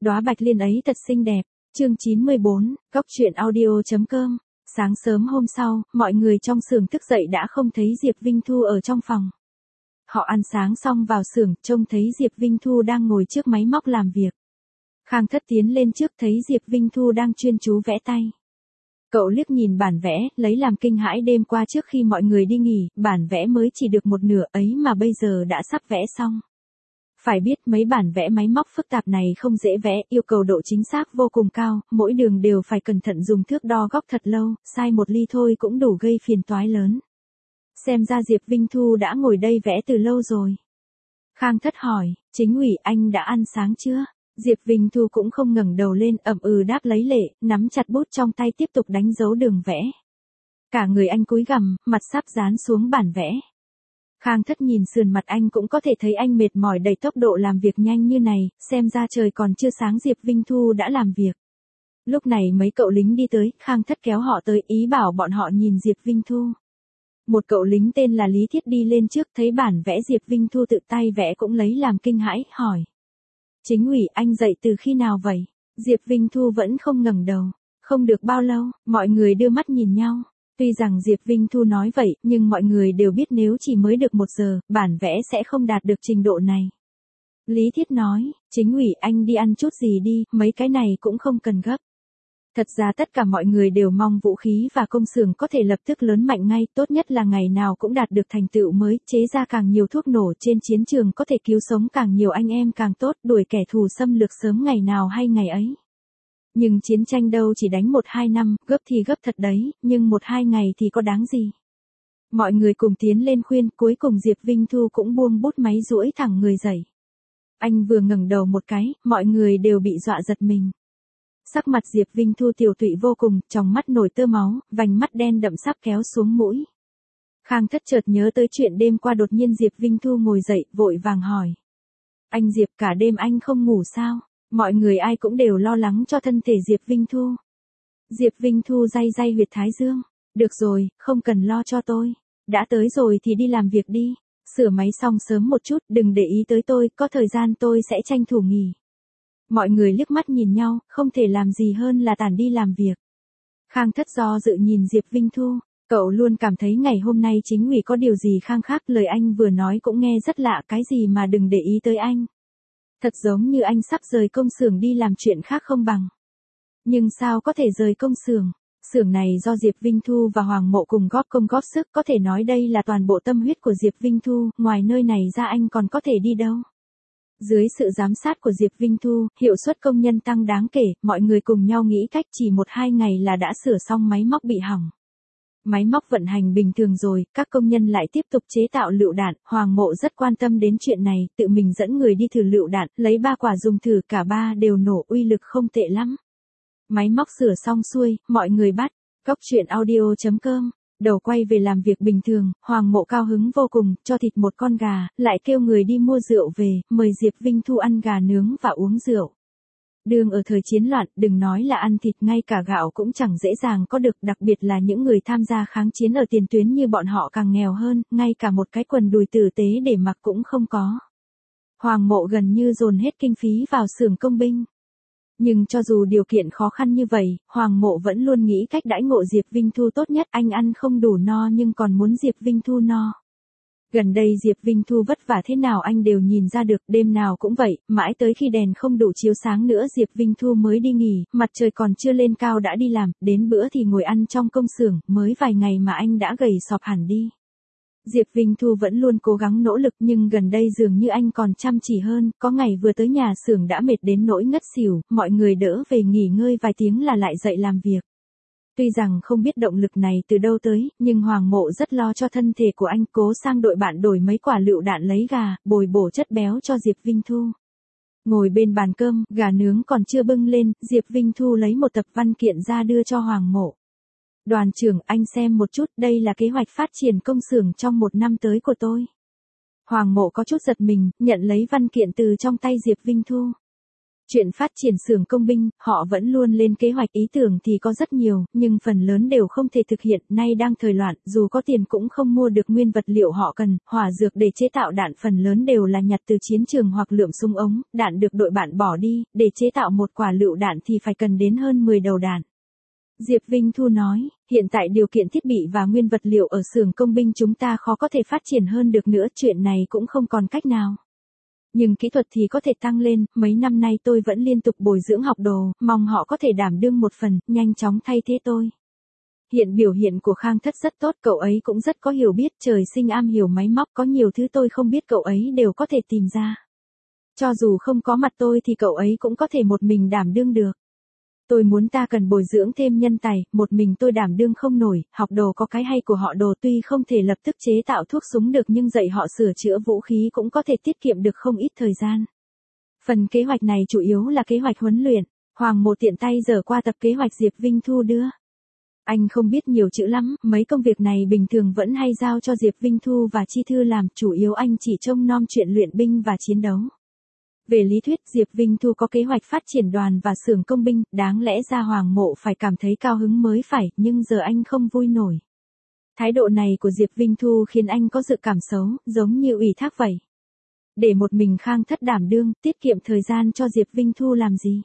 Đóa bạch liên ấy thật xinh đẹp. Chương 94, Góc truyện audio.com. Sáng sớm hôm sau, mọi người trong xưởng thức dậy đã không thấy Diệp Vinh Thu ở trong phòng. Họ ăn sáng xong vào xưởng, trông thấy Diệp Vinh Thu đang ngồi trước máy móc làm việc. Khang Thất tiến lên trước thấy Diệp Vinh Thu đang chuyên chú vẽ tay. Cậu liếc nhìn bản vẽ, lấy làm kinh hãi. Đêm qua trước khi mọi người đi nghỉ, bản vẽ mới chỉ được một nửa ấy mà bây giờ đã sắp vẽ xong. Phải biết mấy bản vẽ máy móc phức tạp này không dễ vẽ, yêu cầu độ chính xác vô cùng cao, mỗi đường đều phải cẩn thận dùng thước đo góc thật lâu, sai một ly thôi cũng đủ gây phiền toái lớn. Xem ra Diệp Vinh Thu đã ngồi đây vẽ từ lâu rồi. Khang Thất hỏi, Chính ủy anh đã ăn sáng chưa? Diệp Vinh Thu cũng không ngẩng đầu lên, ậm ừ đáp lấy lệ, nắm chặt bút trong tay tiếp tục đánh dấu đường vẽ. Cả người anh cúi gằm, mặt sắp dán xuống bản vẽ. Khang Thất nhìn sườn mặt anh cũng có thể thấy anh mệt mỏi đầy tốc độ làm việc nhanh như này, xem ra trời còn chưa sáng Diệp Vinh Thu đã làm việc. Lúc này mấy cậu lính đi tới, Khang Thất kéo họ tới, ý bảo bọn họ nhìn Diệp Vinh Thu. Một cậu lính tên là Lý Thiết đi lên trước, thấy bản vẽ Diệp Vinh Thu tự tay vẽ cũng lấy làm kinh hãi, hỏi. Chính ủy anh dậy từ khi nào vậy? Diệp Vinh Thu vẫn không ngẩng đầu. Không được bao lâu, mọi người đưa mắt nhìn nhau. Tuy rằng Diệp Vinh Thu nói vậy, nhưng mọi người đều biết nếu chỉ mới được 1 giờ, bản vẽ sẽ không đạt được trình độ này. Lý Thiết nói, Chính ủy anh đi ăn chút gì đi, mấy cái này cũng không cần gấp. Thật ra tất cả mọi người đều mong vũ khí và công xưởng có thể lập tức lớn mạnh ngay, tốt nhất là ngày nào cũng đạt được thành tựu mới, chế ra càng nhiều thuốc nổ trên chiến trường có thể cứu sống càng nhiều anh em càng tốt, đuổi kẻ thù xâm lược sớm ngày nào hay ngày ấy. Nhưng chiến tranh đâu chỉ đánh 1-2 năm, gấp thì gấp thật đấy, nhưng 1-2 ngày thì có đáng gì. Mọi người cùng tiến lên khuyên, cuối cùng Diệp Vinh Thu cũng buông bút máy duỗi thẳng người dậy. Anh vừa ngẩng đầu một cái, mọi người đều bị dọa giật mình. Sắc mặt Diệp Vinh Thu tiều tụy vô cùng, trong mắt nổi tơ máu, vành mắt đen đậm sắp kéo xuống mũi. Khang Thất chợt nhớ tới chuyện đêm qua, đột nhiên Diệp Vinh Thu ngồi dậy, vội vàng hỏi. Anh Diệp, cả đêm anh không ngủ sao? Mọi người ai cũng đều lo lắng cho thân thể Diệp Vinh Thu. Diệp Vinh Thu day day huyệt thái dương. Được rồi, không cần lo cho tôi. Đã tới rồi thì đi làm việc đi. Sửa máy xong sớm một chút, đừng để ý tới tôi, có thời gian tôi sẽ tranh thủ nghỉ. Mọi người liếc mắt nhìn nhau, không thể làm gì hơn là tản đi làm việc. Khang Thất do dự nhìn Diệp Vinh Thu, cậu luôn cảm thấy ngày hôm nay Chính ủy có điều gì khang khác, lời anh vừa nói cũng nghe rất lạ, cái gì mà đừng để ý tới anh. Thật giống như anh sắp rời công xưởng đi làm chuyện khác không bằng. Nhưng sao có thể rời công xưởng? Xưởng này do Diệp Vinh Thu và Hoàng Mộ cùng góp công góp sức, có thể nói đây là toàn bộ tâm huyết của Diệp Vinh Thu, ngoài nơi này ra anh còn có thể đi đâu. Dưới sự giám sát của Diệp Vinh Thu, hiệu suất công nhân tăng đáng kể, mọi người cùng nhau nghĩ cách, chỉ 1-2 ngày là đã sửa xong máy móc bị hỏng. Máy móc vận hành bình thường rồi, các công nhân lại tiếp tục chế tạo lựu đạn, Hoàng Mộ rất quan tâm đến chuyện này, tự mình dẫn người đi thử lựu đạn, lấy 3 quả dùng thử, cả 3 đều nổ, uy lực không tệ lắm. Máy móc sửa xong xuôi, mọi người bắt, Góc truyện audio.com. Đầu quay về làm việc bình thường, Hoàng Mộ cao hứng vô cùng, cho thịt một con gà, lại kêu người đi mua rượu về, mời Diệp Vinh Thu ăn gà nướng và uống rượu. Đường ở thời chiến loạn, đừng nói là ăn thịt, ngay cả gạo cũng chẳng dễ dàng có được, đặc biệt là những người tham gia kháng chiến ở tiền tuyến như bọn họ càng nghèo hơn, ngay cả một cái quần đùi tử tế để mặc cũng không có. Hoàng Mộ gần như dồn hết kinh phí vào xưởng công binh. Nhưng cho dù điều kiện khó khăn như vậy, Hoàng Mộ vẫn luôn nghĩ cách đãi ngộ Diệp Vinh Thu tốt nhất, anh ăn không đủ no nhưng còn muốn Diệp Vinh Thu no. Gần đây Diệp Vinh Thu vất vả thế nào anh đều nhìn ra được, đêm nào cũng vậy, mãi tới khi đèn không đủ chiếu sáng nữa Diệp Vinh Thu mới đi nghỉ, mặt trời còn chưa lên cao đã đi làm, đến bữa thì ngồi ăn trong công xưởng, mới vài ngày mà anh đã gầy sọp hẳn đi. Diệp Vinh Thu vẫn luôn cố gắng nỗ lực nhưng gần đây dường như anh còn chăm chỉ hơn, có ngày vừa tới nhà xưởng đã mệt đến nỗi ngất xỉu, mọi người đỡ về nghỉ ngơi vài tiếng là lại dậy làm việc. Tuy rằng không biết động lực này từ đâu tới, nhưng Hoàng Mộ rất lo cho thân thể của anh, cố sang đội bạn đổi mấy quả lựu đạn lấy gà, bồi bổ chất béo cho Diệp Vinh Thu. Ngồi bên bàn cơm, gà nướng còn chưa bưng lên, Diệp Vinh Thu lấy một tập văn kiện ra đưa cho Hoàng Mộ. Đoàn trưởng, anh xem một chút, đây là kế hoạch phát triển công xưởng trong 1 năm tới của tôi. Hoàng Mộ có chút giật mình, nhận lấy văn kiện từ trong tay Diệp Vinh Thu. Chuyện phát triển xưởng công binh, họ vẫn luôn lên kế hoạch, ý tưởng thì có rất nhiều, nhưng phần lớn đều không thể thực hiện, nay đang thời loạn, dù có tiền cũng không mua được nguyên vật liệu họ cần, hỏa dược để chế tạo đạn phần lớn đều là nhặt từ chiến trường hoặc lượm súng ống, đạn được đội bạn bỏ đi, để chế tạo một quả lựu đạn thì phải cần đến hơn 10 đầu đạn. Diệp Vinh Thu nói, hiện tại điều kiện thiết bị và nguyên vật liệu ở xưởng công binh chúng ta khó có thể phát triển hơn được nữa, chuyện này cũng không còn cách nào. Nhưng kỹ thuật thì có thể tăng lên, mấy năm nay tôi vẫn liên tục bồi dưỡng học đồ, mong họ có thể đảm đương một phần, nhanh chóng thay thế tôi. Hiện biểu hiện của Khang Thất rất tốt, cậu ấy cũng rất có hiểu biết, trời sinh am hiểu máy móc, có nhiều thứ tôi không biết cậu ấy đều có thể tìm ra. Cho dù không có mặt tôi thì cậu ấy cũng có thể một mình đảm đương được. Tôi muốn ta cần bồi dưỡng thêm nhân tài, một mình tôi đảm đương không nổi, học đồ có cái hay của họ đồ tuy không thể lập tức chế tạo thuốc súng được nhưng dạy họ sửa chữa vũ khí cũng có thể tiết kiệm được không ít thời gian. Phần kế hoạch này chủ yếu là kế hoạch huấn luyện, Hoàng Mộ tiện tay dở qua tập kế hoạch Diệp Vinh Thu đưa. Anh không biết nhiều chữ lắm, mấy công việc này bình thường vẫn hay giao cho Diệp Vinh Thu và Chi Thư làm, chủ yếu anh chỉ trông nom chuyện luyện binh và chiến đấu. Về lý thuyết Diệp Vinh Thu có kế hoạch phát triển đoàn và xưởng công binh, đáng lẽ ra Hoàng Mộ phải cảm thấy cao hứng mới phải, nhưng giờ anh không vui nổi. Thái độ này của Diệp Vinh Thu khiến anh có dự cảm xấu, giống như ủy thác vậy. Để một mình Khang Thất đảm đương, tiết kiệm thời gian cho Diệp Vinh Thu làm gì?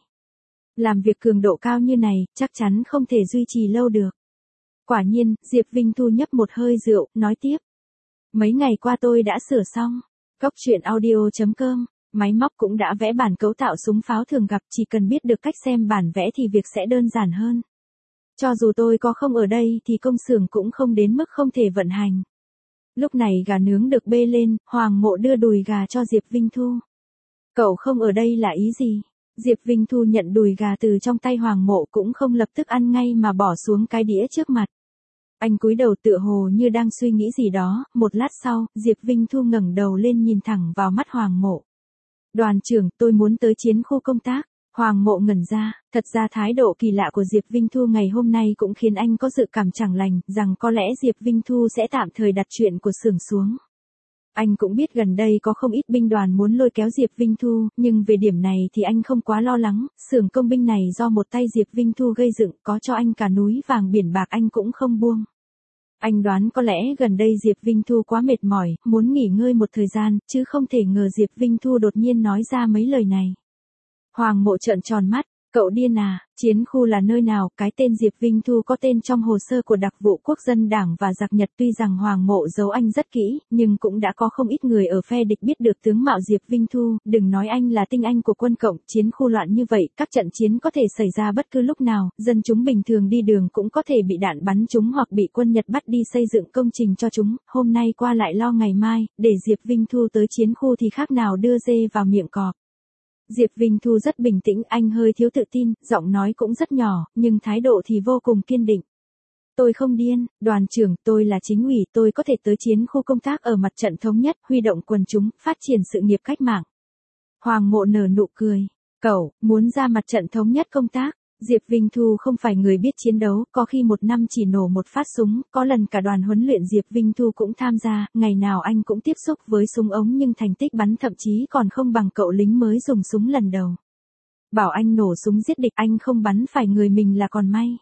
Làm việc cường độ cao như này, chắc chắn không thể duy trì lâu được. Quả nhiên, Diệp Vinh Thu nhấp một hơi rượu, nói tiếp. Mấy ngày qua tôi đã sửa xong. Cốc truyện audio.com. Máy móc cũng đã vẽ bản cấu tạo súng pháo thường gặp, chỉ cần biết được cách xem bản vẽ thì việc sẽ đơn giản hơn. Cho dù tôi có không ở đây thì công xưởng cũng không đến mức không thể vận hành. Lúc này gà nướng được bê lên, Hoàng Mộ đưa đùi gà cho Diệp Vinh Thu. Cậu không ở đây là ý gì? Diệp Vinh Thu nhận đùi gà từ trong tay Hoàng Mộ cũng không lập tức ăn ngay mà bỏ xuống cái đĩa trước mặt. Anh cúi đầu tựa hồ như đang suy nghĩ gì đó, một lát sau, Diệp Vinh Thu ngẩng đầu lên nhìn thẳng vào mắt Hoàng Mộ. Đoàn trưởng, tôi muốn tới chiến khu công tác. Hoàng Mộ ngẩn ra, thật ra thái độ kỳ lạ của Diệp Vinh Thu ngày hôm nay cũng khiến anh có dự cảm chẳng lành, rằng có lẽ Diệp Vinh Thu sẽ tạm thời đặt chuyện của xưởng xuống. Anh cũng biết gần đây có không ít binh đoàn muốn lôi kéo Diệp Vinh Thu, nhưng về điểm này thì anh không quá lo lắng, xưởng công binh này do một tay Diệp Vinh Thu gây dựng, có cho anh cả núi vàng biển bạc anh cũng không buông. Anh đoán có lẽ gần đây Diệp Vinh Thu quá mệt mỏi, muốn nghỉ ngơi một thời gian, chứ không thể ngờ Diệp Vinh Thu đột nhiên nói ra mấy lời này. Hoàng Mộ trợn tròn mắt, cậu điên à, chiến khu là nơi nào, cái tên Diệp Vinh Thu có tên trong hồ sơ của Đặc vụ Quốc dân Đảng và Giặc Nhật, tuy rằng Hoàng Mộ giấu anh rất kỹ, nhưng cũng đã có không ít người ở phe địch biết được tướng mạo Diệp Vinh Thu, đừng nói anh là tinh anh của quân cộng, chiến khu loạn như vậy, các trận chiến có thể xảy ra bất cứ lúc nào, dân chúng bình thường đi đường cũng có thể bị đạn bắn trúng hoặc bị quân Nhật bắt đi xây dựng công trình cho chúng, hôm nay qua lại lo ngày mai, để Diệp Vinh Thu tới chiến khu thì khác nào đưa dê vào miệng cọp. Diệp Vinh Thu rất bình tĩnh, anh hơi thiếu tự tin, giọng nói cũng rất nhỏ, nhưng thái độ thì vô cùng kiên định. Tôi không điên, đoàn trưởng, tôi là chính ủy, tôi có thể tới chiến khu công tác ở mặt trận thống nhất, huy động quần chúng, phát triển sự nghiệp cách mạng. Hoàng Mộ nở nụ cười. Cậu, muốn ra mặt trận thống nhất công tác? Diệp Vinh Thu không phải người biết chiến đấu, có khi một năm chỉ nổ một phát súng, có lần cả đoàn huấn luyện Diệp Vinh Thu cũng tham gia, ngày nào anh cũng tiếp xúc với súng ống nhưng thành tích bắn thậm chí còn không bằng cậu lính mới dùng súng lần đầu. Bảo anh nổ súng giết địch, anh không bắn phải người mình là còn may.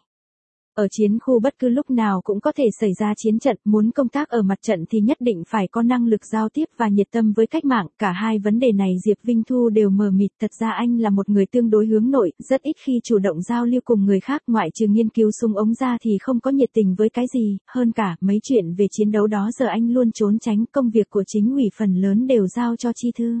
Ở chiến khu bất cứ lúc nào cũng có thể xảy ra chiến trận, muốn công tác ở mặt trận thì nhất định phải có năng lực giao tiếp và nhiệt tâm với cách mạng, cả hai vấn đề này Diệp Vinh Thu đều mờ mịt, thật ra anh là một người tương đối hướng nội, rất ít khi chủ động giao lưu cùng người khác, ngoại trừ nghiên cứu súng ống ra thì không có nhiệt tình với cái gì, hơn cả, mấy chuyện về chiến đấu đó giờ anh luôn trốn tránh, công việc của chính ủy phần lớn đều giao cho Chi Thư.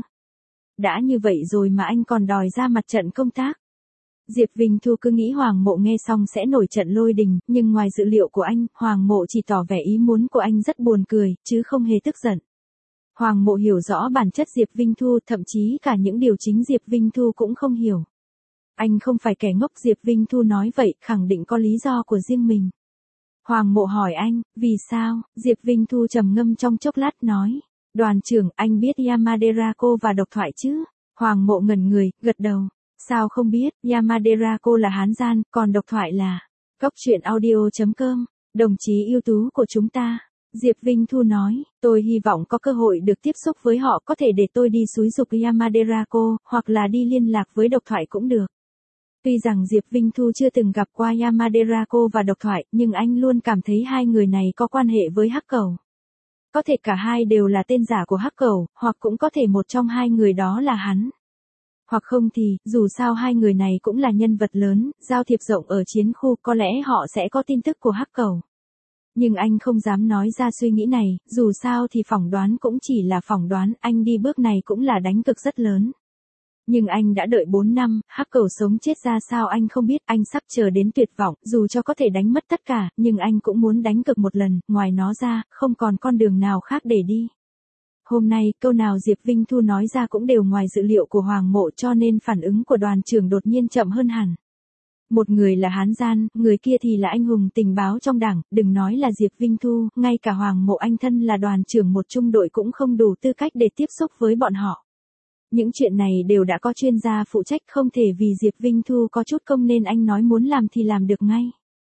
Đã như vậy rồi mà anh còn đòi ra mặt trận công tác. Diệp Vinh Thu cứ nghĩ Hoàng Mộ nghe xong sẽ nổi trận lôi đình, nhưng ngoài dự liệu của anh, Hoàng Mộ chỉ tỏ vẻ ý muốn của anh rất buồn cười, chứ không hề tức giận. Hoàng Mộ hiểu rõ bản chất Diệp Vinh Thu, thậm chí cả những điều chính Diệp Vinh Thu cũng không hiểu. Anh không phải kẻ ngốc, Diệp Vinh Thu nói vậy, khẳng định có lý do của riêng mình. Hoàng Mộ hỏi anh, vì sao? Diệp Vinh Thu trầm ngâm trong chốc lát nói, đoàn trưởng, anh biết Yamadera-ko và độc thoại chứ? Hoàng Mộ ngẩn người, gật đầu. Sao không biết, Yamadera-ko là Hán gian, còn độc thoại là... Cốc truyện audio.com, đồng chí ưu tú của chúng ta. Diệp Vinh Thu nói, tôi hy vọng có cơ hội được tiếp xúc với họ, có thể để tôi đi xúi giục Yamadera-cô, hoặc là đi liên lạc với Độc Thoại cũng được. Tuy rằng Diệp Vinh Thu chưa từng gặp qua Yamadera-cô và Độc Thoại, nhưng anh luôn cảm thấy hai người này có quan hệ với Hắc Cẩu. Có thể cả hai đều là tên giả của Hắc Cẩu, hoặc cũng có thể một trong hai người đó là hắn. Hoặc không thì, dù sao hai người này cũng là nhân vật lớn, giao thiệp rộng ở chiến khu, có lẽ họ sẽ có tin tức của Hắc Cẩu. Nhưng anh không dám nói ra suy nghĩ này, dù sao thì phỏng đoán cũng chỉ là phỏng đoán, anh đi bước này cũng là đánh cược rất lớn. Nhưng anh đã đợi 4 năm, Hắc Cẩu sống chết ra sao anh không biết, anh sắp chờ đến tuyệt vọng, dù cho có thể đánh mất tất cả, nhưng anh cũng muốn đánh cược một lần, ngoài nó ra, không còn con đường nào khác để đi. Hôm nay, câu nào Diệp Vinh Thu nói ra cũng đều ngoài dự liệu của Hoàng Mộ, cho nên phản ứng của đoàn trưởng đột nhiên chậm hơn hẳn. Một người là Hán Gian, người kia thì là anh hùng tình báo trong đảng, đừng nói là Diệp Vinh Thu, ngay cả Hoàng Mộ anh thân là đoàn trưởng một trung đội cũng không đủ tư cách để tiếp xúc với bọn họ. Những chuyện này đều đã có chuyên gia phụ trách, không thể vì Diệp Vinh Thu có chút công nên anh nói muốn làm thì làm được ngay.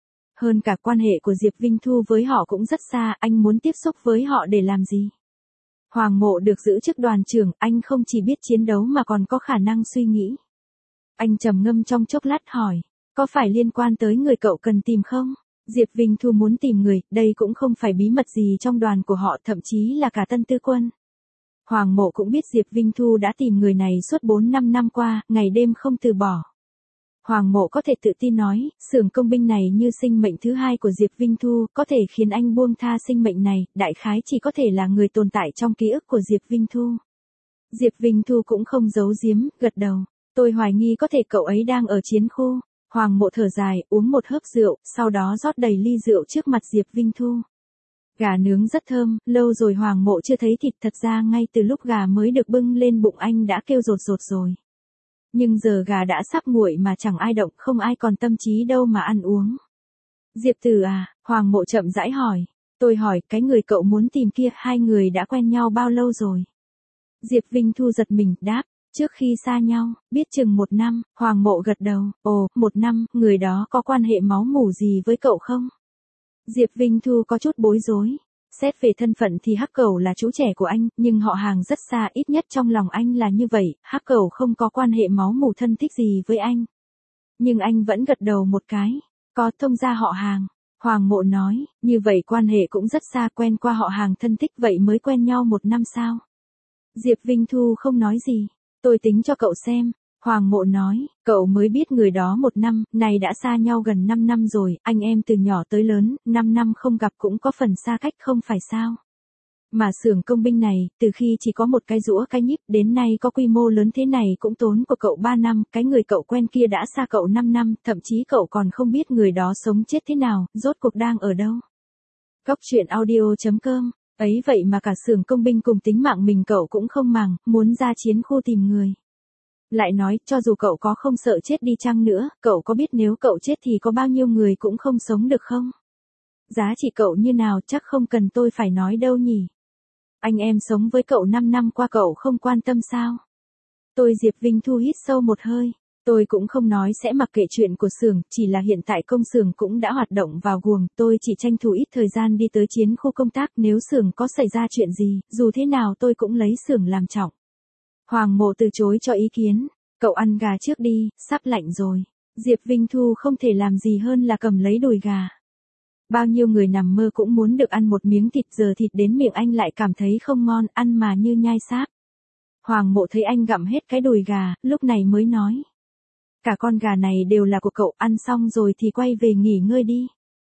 Hơn cả quan hệ của Diệp Vinh Thu với họ cũng rất xa, anh muốn tiếp xúc với họ để làm gì? Hoàng Mộ được giữ chức đoàn trưởng, anh không chỉ biết chiến đấu mà còn có khả năng suy nghĩ. Anh trầm ngâm trong chốc lát hỏi, có phải liên quan tới người cậu cần tìm không? Diệp Vinh Thu muốn tìm người, đây cũng không phải bí mật gì trong đoàn của họ, thậm chí là cả Tân Tư Quân. Hoàng Mộ cũng biết Diệp Vinh Thu đã tìm người này suốt 4-5 năm qua, ngày đêm không từ bỏ. Hoàng Mộ có thể tự tin nói, xưởng công binh này như sinh mệnh thứ hai của Diệp Vinh Thu, có thể khiến anh buông tha sinh mệnh này, đại khái chỉ có thể là người tồn tại trong ký ức của Diệp Vinh Thu. Diệp Vinh Thu cũng không giấu giếm, gật đầu. Tôi hoài nghi có thể cậu ấy đang ở chiến khu. Hoàng Mộ thở dài, uống một hớp rượu, sau đó rót đầy ly rượu trước mặt Diệp Vinh Thu. Gà nướng rất thơm, lâu rồi Hoàng Mộ chưa thấy thịt, thật ra ngay từ lúc gà mới được bưng lên bụng anh đã kêu rột rột rồi. Nhưng giờ gà đã sắp nguội mà chẳng ai động, không ai còn tâm trí đâu mà ăn uống. Diệp Tử à, Hoàng Mộ chậm rãi hỏi. Tôi hỏi, cái người cậu muốn tìm kia, hai người đã quen nhau bao lâu rồi? Diệp Vinh Thu giật mình, đáp, trước khi xa nhau, biết chừng 1 năm, Hoàng Mộ gật đầu, ồ, 1 năm, người đó có quan hệ máu mủ gì với cậu không? Diệp Vinh Thu có chút bối rối. Xét về thân phận thì Hắc Cẩu là chú trẻ của anh, nhưng họ hàng rất xa, ít nhất trong lòng anh là như vậy, Hắc Cẩu không có quan hệ máu mủ thân thích gì với anh. Nhưng anh vẫn gật đầu một cái, có thông gia họ hàng. Hoàng Mộ nói, như vậy quan hệ cũng rất xa, quen qua họ hàng thân thích vậy mới quen nhau 1 năm sao? Diệp Vinh Thu không nói gì, tôi tính cho cậu xem. Hoàng Mộ nói, cậu mới biết người đó 1 năm, này đã xa nhau gần 5 năm rồi, anh em từ nhỏ tới lớn, 5 năm không gặp cũng có phần xa cách không phải sao. Mà xưởng công binh này, từ khi chỉ có một cái giũa cái nhíp đến nay có quy mô lớn thế này cũng tốn của cậu 3 năm, cái người cậu quen kia đã xa cậu 5 năm, thậm chí cậu còn không biết người đó sống chết thế nào, rốt cuộc đang ở đâu. Góc truyện audio.com, ấy vậy mà cả xưởng công binh cùng tính mạng mình cậu cũng không màng, muốn ra chiến khu tìm người. Lại nói, cho dù cậu có không sợ chết đi chăng nữa, cậu có biết nếu cậu chết thì có bao nhiêu người cũng không sống được không? Giá trị cậu như nào chắc không cần tôi phải nói đâu nhỉ. Anh em sống với cậu 5 năm qua cậu không quan tâm sao? Tôi Diệp Vinh Thu hít sâu một hơi. Tôi cũng không nói sẽ mặc kệ chuyện của xưởng, chỉ là hiện tại công xưởng cũng đã hoạt động vào guồng, tôi chỉ tranh thủ ít thời gian đi tới chiến khu công tác, nếu xưởng có xảy ra chuyện gì, dù thế nào tôi cũng lấy xưởng làm trọng. Hoàng Mộ từ chối cho ý kiến, cậu ăn gà trước đi, sắp lạnh rồi. Diệp Vinh Thu không thể làm gì hơn là cầm lấy đùi gà. Bao nhiêu người nằm mơ cũng muốn được ăn một miếng thịt, giờ thịt đến miệng anh lại cảm thấy không ngon, ăn mà như nhai sáp. Hoàng Mộ thấy anh gặm hết cái đùi gà, lúc này mới nói. Cả con gà này đều là của cậu, ăn xong rồi thì quay về nghỉ ngơi đi.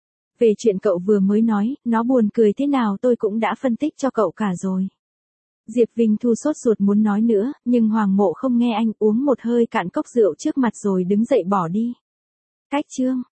Về chuyện cậu vừa mới nói, nó buồn cười thế nào tôi cũng đã phân tích cho cậu cả rồi. Diệp Vinh Thu sốt ruột muốn nói nữa, nhưng Hoàng Mộ không nghe anh, uống một hơi cạn cốc rượu trước mặt rồi đứng dậy bỏ đi. Cách chương